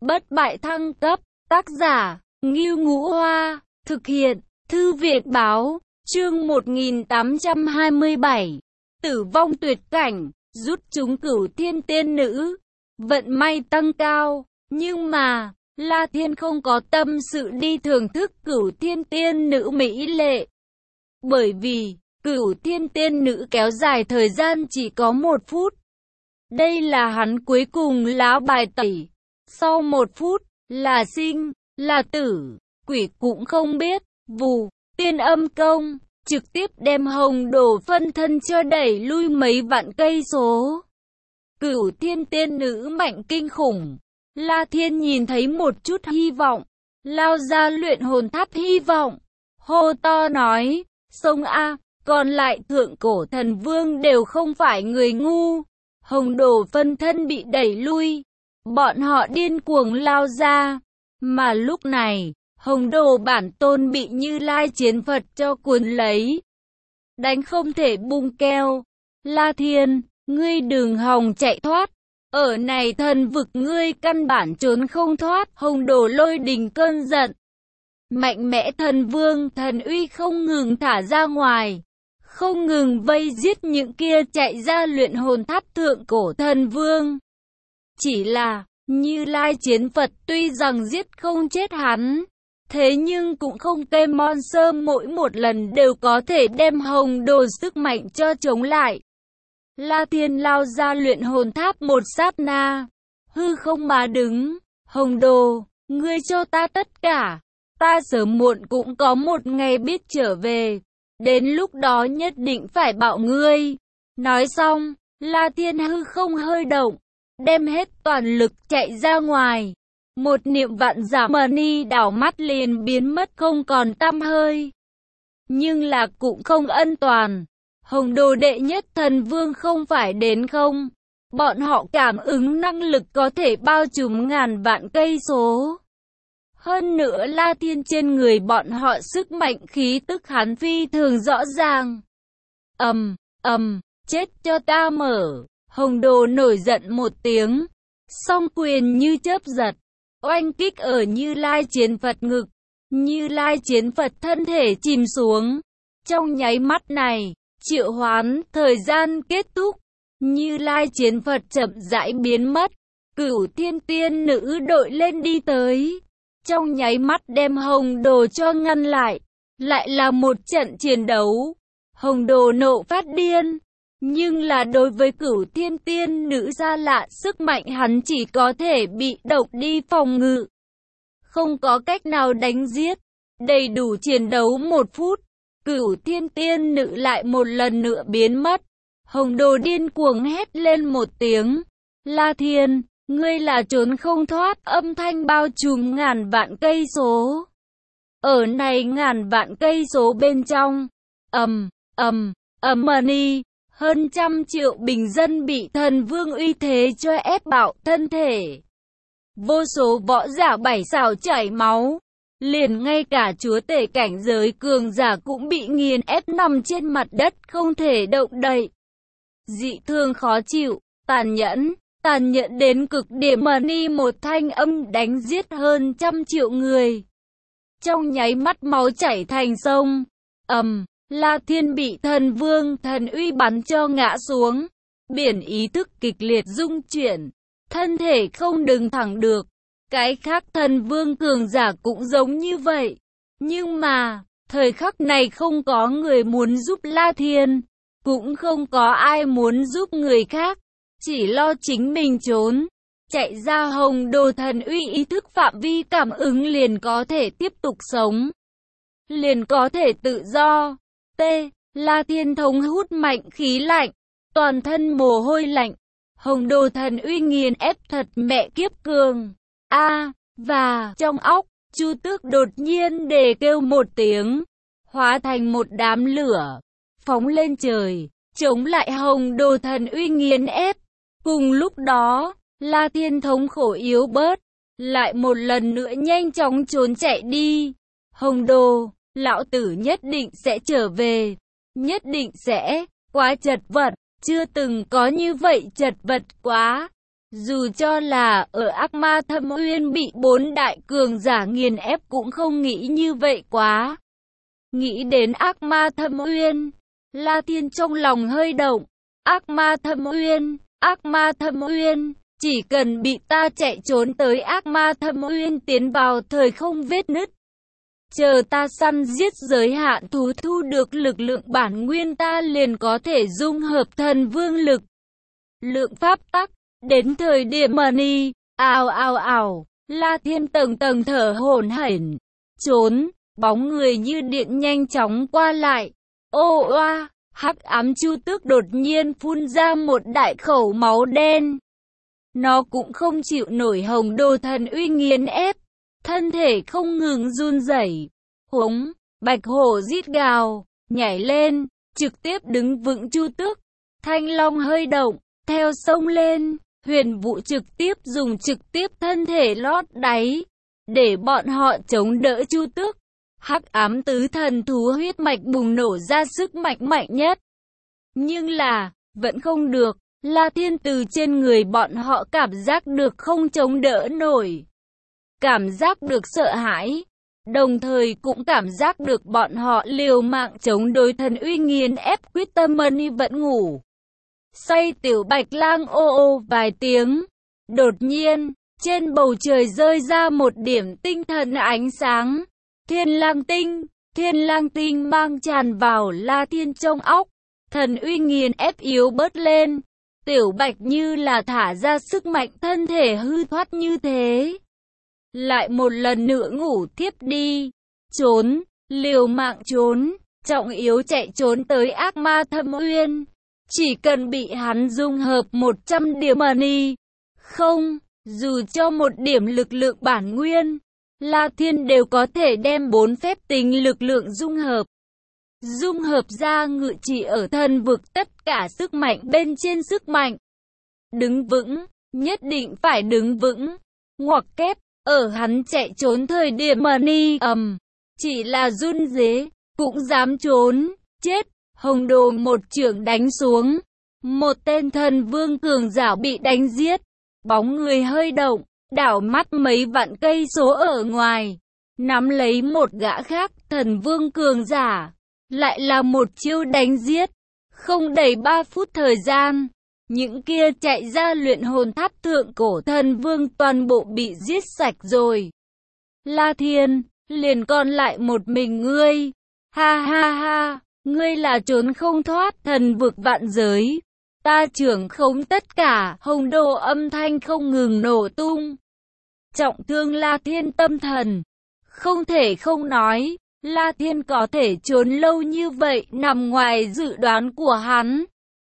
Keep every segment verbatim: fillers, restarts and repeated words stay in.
Bất bại thăng cấp, tác giả, Ngưu Ngũ Hoa, thực hiện, Thư viện báo, chương một nghìn tám trăm hai mươi bảy, tử vong tuyệt cảnh, rút chúng Cửu Thiên Tiên Nữ, vận may tăng cao, nhưng mà, La Thiên không có tâm sự đi thưởng thức Cửu Thiên Tiên Nữ mỹ lệ. Bởi vì, Cửu Thiên Tiên Nữ kéo dài thời gian chỉ có một phút. Đây là hắn cuối cùng lá bài tẩy. Sau một phút, là sinh, là tử, quỷ cũng không biết, vù, tiên âm công, trực tiếp đem hồng đồ phân thân cho đẩy lui mấy vạn cây số. Cửu Thiên Tiên Nữ mạnh kinh khủng. La Thiên nhìn thấy một chút hy vọng, lao ra luyện hồn tháp hy vọng, hô to nói, sông A, còn lại thượng cổ thần vương đều không phải người ngu. Hồng đồ phân thân bị đẩy lui, bọn họ điên cuồng lao ra, mà lúc này, hồng đồ bản tôn bị Như Lai chiến Phật cho cuốn lấy. Đánh không thể bung keo. La Thiên, ngươi đừng hòng chạy thoát. Ở này thần vực ngươi căn bản trốn không thoát. Hồng đồ lôi đình cơn giận. Mạnh mẽ thần vương thần uy không ngừng thả ra ngoài. Không ngừng vây giết những kia chạy ra luyện hồn tháp thượng cổ thần vương. Chỉ là, Như Lai chiến Phật tuy rằng giết không chết hắn, thế nhưng cũng không kê monster mỗi một lần đều có thể đem hồng đồ sức mạnh cho chống lại. La Thiên lao ra luyện hồn tháp một sát na, hư không mà đứng, hồng đồ, ngươi cho ta tất cả, ta sớm muộn cũng có một ngày biết trở về, đến lúc đó nhất định phải bảo ngươi. Nói xong, La Thiên hư không hơi động, đem hết toàn lực chạy ra ngoài. Một niệm vạn giả mani đảo mắt liền biến mất không còn tăm hơi. Nhưng là cũng không ân toàn. Hồng đồ đệ nhất thần vương không phải đến không. Bọn họ cảm ứng năng lực có thể bao trùm ngàn vạn cây số. Hơn nữa La Thiên trên người bọn họ sức mạnh khí tức hắn phi thường rõ ràng. Ầm, ầm, chết cho ta mở. Hồng đồ nổi giận một tiếng. Song quyền như chớp giật. Oanh kích ở Như Lai chiến Phật ngực. Như Lai chiến Phật thân thể chìm xuống. Trong nháy mắt này, triệu hoán, thời gian kết thúc. Như Lai chiến Phật chậm rãi biến mất. Cửu Thiên Tiên Nữ đội lên đi tới. Trong nháy mắt đem hồng đồ cho ngăn lại. Lại là một trận chiến đấu. Hồng đồ nộ phát điên. Nhưng là đối với Cửu Thiên Tiên Nữ xa lạ, sức mạnh hắn chỉ có thể bị động đi phòng ngự. Không có cách nào đánh giết. Đầy đủ chiến đấu một phút. Cửu Thiên Tiên Nữ lại một lần nữa biến mất. Hồng đồ điên cuồng hét lên một tiếng. La Thiên, ngươi là trốn không thoát. Âm thanh bao trùm ngàn vạn cây số. Ở này ngàn vạn cây số bên trong. Ầm, ầm, ầm mani. Hơn trăm triệu bình dân bị thần vương uy thế cho ép bạo thân thể. Vô số võ giả bảy xào chảy máu. Liền ngay cả chúa tể cảnh giới cường giả cũng bị nghiền ép nằm trên mặt đất không thể động đậy. Dị thường khó chịu, tàn nhẫn, tàn nhẫn đến cực điểm. Mani một thanh âm đánh giết hơn trăm triệu người. Trong nháy mắt máu chảy thành sông. Ầm. La Thiên bị thần vương thần uy bắn cho ngã xuống. Biển ý thức kịch liệt rung chuyển. Thân thể không đứng thẳng được. Cái khác thần vương cường giả cũng giống như vậy. Nhưng mà, thời khắc này không có người muốn giúp La Thiên. Cũng không có ai muốn giúp người khác. Chỉ lo chính mình trốn. Chạy ra hồng đồ thần uy ý thức phạm vi cảm ứng liền có thể tiếp tục sống. Liền có thể tự do. T. La Thiên thống hút mạnh khí lạnh, toàn thân mồ hôi lạnh. Hồng đồ thần uy nghiền ép thật mẹ kiếp cường. A, và trong óc, Chu Tước đột nhiên đề kêu một tiếng, hóa thành một đám lửa, phóng lên trời, chống lại hồng đồ thần uy nghiền ép. Cùng lúc đó, La Thiên thống khổ yếu bớt, lại một lần nữa nhanh chóng trốn chạy đi. Hồng đồ, lão tử nhất định sẽ trở về, nhất định sẽ, quá chật vật, chưa từng có như vậy chật vật quá. Dù cho là ở Ác Ma Thâm Uyên bị bốn đại cường giả nghiền ép cũng không nghĩ như vậy quá. Nghĩ đến Ác Ma Thâm Uyên, La Thiên trong lòng hơi động. Ác Ma Thâm Uyên, Ác Ma Thâm Uyên, chỉ cần bị ta chạy trốn tới Ác Ma Thâm Uyên tiến vào thời không vết nứt. Chờ ta săn giết giới hạn thú thu được lực lượng bản nguyên ta liền có thể dung hợp thần vương lực. Lượng pháp tắc, đến thời điểm mà ni, ào ào ào, La Thiên tầng tầng thở hổn hển, trốn, bóng người như điện nhanh chóng qua lại. Ô oa, hắc ám chu tước đột nhiên phun ra một đại khẩu máu đen. Nó cũng không chịu nổi hồng đồ thần uy nghiền ép, thân thể không ngừng run rẩy. Hống, bạch hổ rít gào, nhảy lên, trực tiếp đứng vững chu tước. Thanh long hơi động, theo sông lên, huyền vũ trực tiếp dùng trực tiếp thân thể lót đáy, để bọn họ chống đỡ chu tước. Hắc ám tứ thần thú huyết mạch bùng nổ ra sức mạnh mạnh nhất. Nhưng là, vẫn không được, La Thiên từ trên người bọn họ cảm giác được không chống đỡ nổi. Cảm giác được sợ hãi, đồng thời cũng cảm giác được bọn họ liều mạng chống đối thần uy nghiền ép quyết tâm mani vẫn ngủ. Say tiểu bạch lang ô ô vài tiếng. Đột nhiên, trên bầu trời rơi ra một điểm tinh thần ánh sáng. Thiên lang tinh, thiên lang tinh mang tràn vào La Thiên trong óc. Thần uy nghiền ép yếu bớt lên. Tiểu bạch như là thả ra sức mạnh thân thể hư thoát như thế. Lại một lần nữa ngủ thiếp đi. Trốn, liều mạng trốn, trọng yếu chạy trốn tới Ác Ma Thâm Uyên. Chỉ cần bị hắn dung hợp một trăm điểm mani. Không, dù cho một điểm lực lượng bản nguyên, La Thiên đều có thể đem bốn phép tính lực lượng dung hợp. Dung hợp ra ngự trị ở thần vực tất cả sức mạnh bên trên sức mạnh. Đứng vững, nhất định phải đứng vững. Ngoặc kép, ở hắn chạy trốn thời điểm mani ầm, chỉ là run rế, cũng dám trốn, chết. Hồng đồ một chưởng đánh xuống. Một tên thần vương cường giả bị đánh giết. Bóng người hơi động, đảo mắt mấy vạn cây số ở ngoài. Nắm lấy một gã khác, thần vương cường giả. Lại là một chiêu đánh giết. Không đầy ba phút thời gian. Những kia chạy ra luyện hồn tháp thượng cổ thần vương toàn bộ bị giết sạch rồi. La Thiên, liền còn lại một mình ngươi. Ha ha ha. Ngươi là trốn không thoát thần vực vạn giới. Ta trưởng khống tất cả, hồng đồ âm thanh không ngừng nổ tung. Trọng thương La Thiên tâm thần. Không thể không nói, La Thiên có thể trốn lâu như vậy nằm ngoài dự đoán của hắn.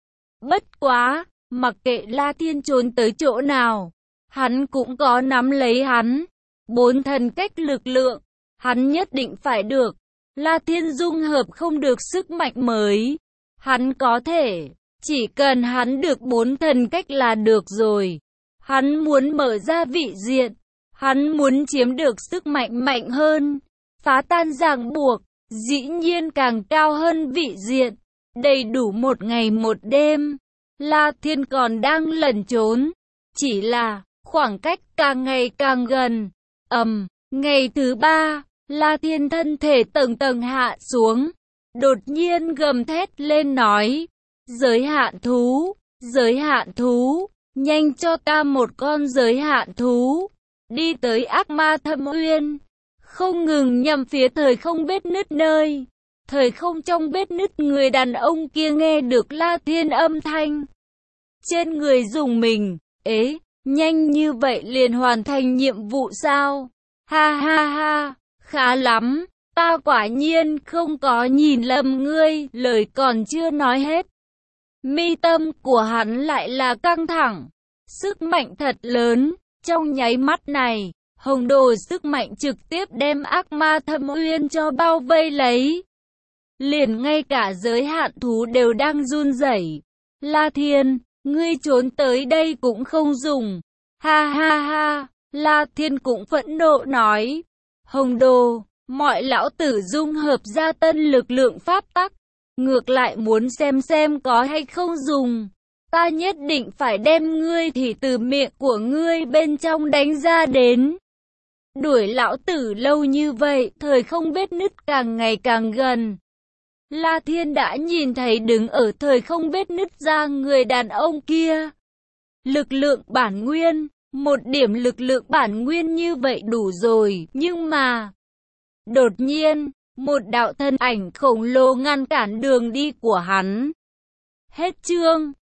Bất quá, mặc kệ La Thiên trốn tới chỗ nào, hắn cũng có nắm lấy hắn. Bốn thần cách lực lượng, hắn nhất định phải được. La Thiên dung hợp không được sức mạnh mới. Hắn có thể, chỉ cần hắn được bốn thần cách là được rồi. Hắn muốn mở ra vị diện. Hắn muốn chiếm được sức mạnh mạnh hơn. Phá tan ràng buộc, dĩ nhiên càng cao hơn vị diện. Đầy đủ một ngày một đêm. La Thiên còn đang lẩn trốn. Chỉ là, khoảng cách càng ngày càng gần. Ầm, ngày thứ ba. La Thiên thân thể tầng tầng hạ xuống, đột nhiên gầm thét lên nói, giới hạn thú, giới hạn thú, nhanh cho ta một con giới hạn thú, đi tới Ác Ma Thâm Uyên, không ngừng nhằm phía thời không vết nứt nơi, thời không trong vết nứt người đàn ông kia nghe được La Thiên âm thanh, trên người dùng mình, ế, nhanh như vậy liền hoàn thành nhiệm vụ sao, ha ha ha. Khá lắm, ta quả nhiên không có nhìn lầm ngươi, lời còn chưa nói hết. Mi tâm của hắn lại là căng thẳng, sức mạnh thật lớn, trong nháy mắt này, hồng đồ sức mạnh trực tiếp đem Ác Ma Thâm Uyên cho bao vây lấy. Liền ngay cả giới hạn thú đều đang run rẩy. La Thiên, ngươi trốn tới đây cũng không dùng. Ha ha ha, La Thiên cũng phẫn nộ nói. Hồng đồ, mọi lão tử dung hợp ra tân lực lượng pháp tắc, ngược lại muốn xem xem có hay không dùng. ta nhất định phải đem ngươi thì từ miệng của ngươi bên trong đánh ra đến. Đuổi lão tử lâu như vậy, thời không vết nứt càng ngày càng gần. La Thiên đã nhìn thấy đứng ở thời không vết nứt ra người đàn ông kia. Lực lượng bản nguyên, một điểm lực lượng bản nguyên như vậy đủ rồi, nhưng mà... Đột nhiên, một đạo thân ảnh khổng lồ ngăn cản đường đi của hắn. Hết chương.